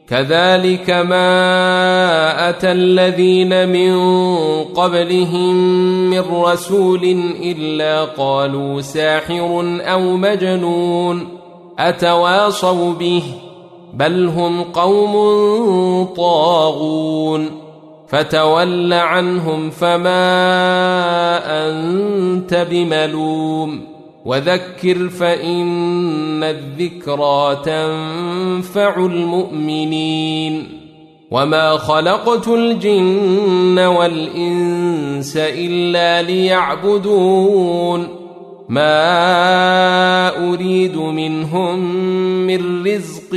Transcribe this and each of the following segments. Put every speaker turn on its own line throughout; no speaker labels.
كذلك ما أتى الذين من قبلهم من رسول إلا قالوا ساحر أو مجنون أتواصوا به بل هم قوم طاغون فتول عنهم فما أنت بملوم وذكر فإن الذكرى تنفع المؤمنين وما خلقت الجن والإنس إلا ليعبدون ما أريد منهم من رزق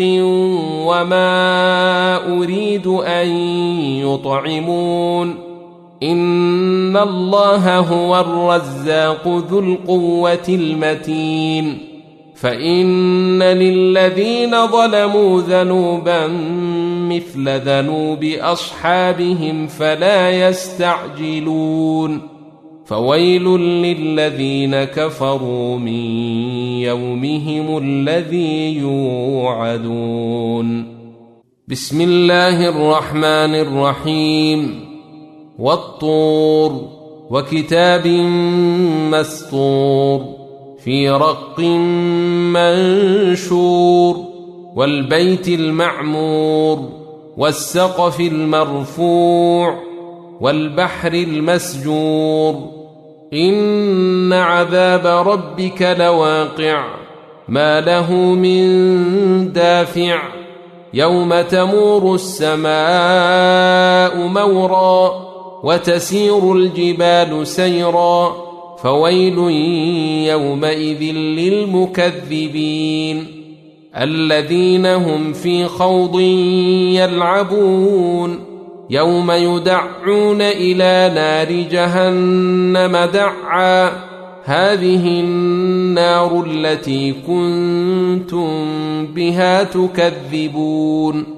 وما أريد أن يطعمون إن الله هو الرزاق ذو القوة المتين فإن للذين ظلموا ذنوبا مثل ذنوب أصحابهم فلا يستعجلون فويل للذين كفروا من يومهم الذي يوعدون بسم الله الرحمن الرحيم والطور وكتاب مسطور في رق منشور والبيت المعمور والسقف المرفوع والبحر المسجور إن عذاب ربك لواقع ما له من دافع يوم تمور السماء مورا وتسير الجبال سيرا فويل يومئذ للمكذبين الذين هم في خوض يلعبون يوم يدعون إلى نار جهنم دعا هذه النار التي كنتم بها تكذبون